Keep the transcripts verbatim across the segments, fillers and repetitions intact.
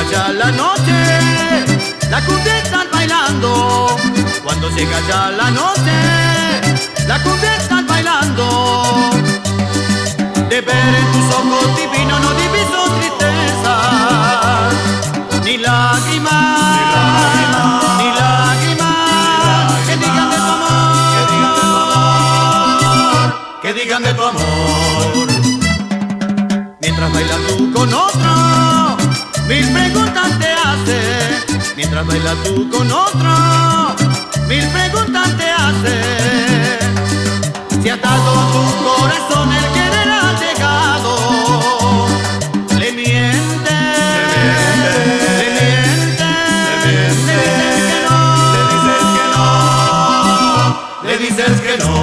llega ya la noche, la cumbia están bailando. Cuando llega ya la noche, la cumbia están bailando. De ver en tus ojos divinos no diviso tristeza, ni lágrimas, ni lágrimas, que digan de tu amor, que digan de tu amor. Mientras bailas tú con otro, mil preguntas te hace. Mientras bailas tú con otro, mil preguntas te hace. Si hasta todo tu corazón el querer ha llegado, le miente, le miente, le dices que no, le dices que no.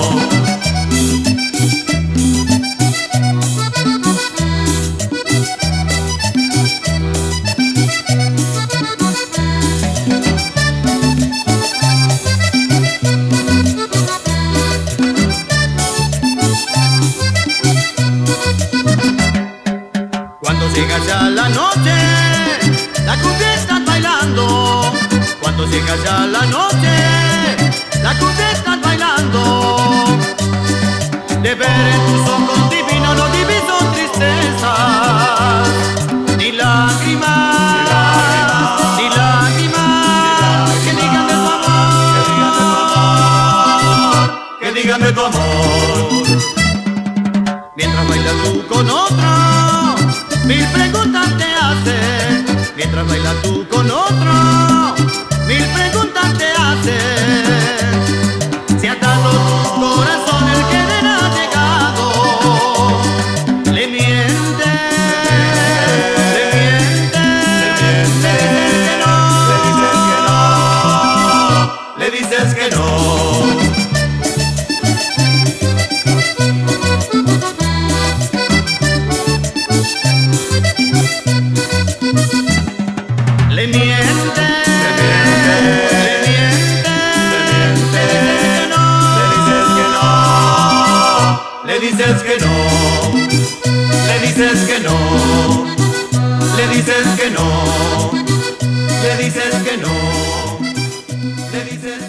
Cuando llega ya la noche, la cumbia están bailando. Cuando llega ya la noche, la cumbia están bailando. De ver en tus ojos divinos no diviso tristezas, ni lágrimas, ni lágrimas, que digan de tu amor, que digan de tu amor. Mientras bailas tú con otro, mil preguntas te hace. Mientras bailas tú con otro, mil preguntas te hace. Si hasta tu corazón el querer ha llegado, le miente, le miente, le dices que no, le dices que no. Le miente, le miente, le dices que no, le dices que no, le dices que no, le dices que no, le dices que no, le dices que no, le dices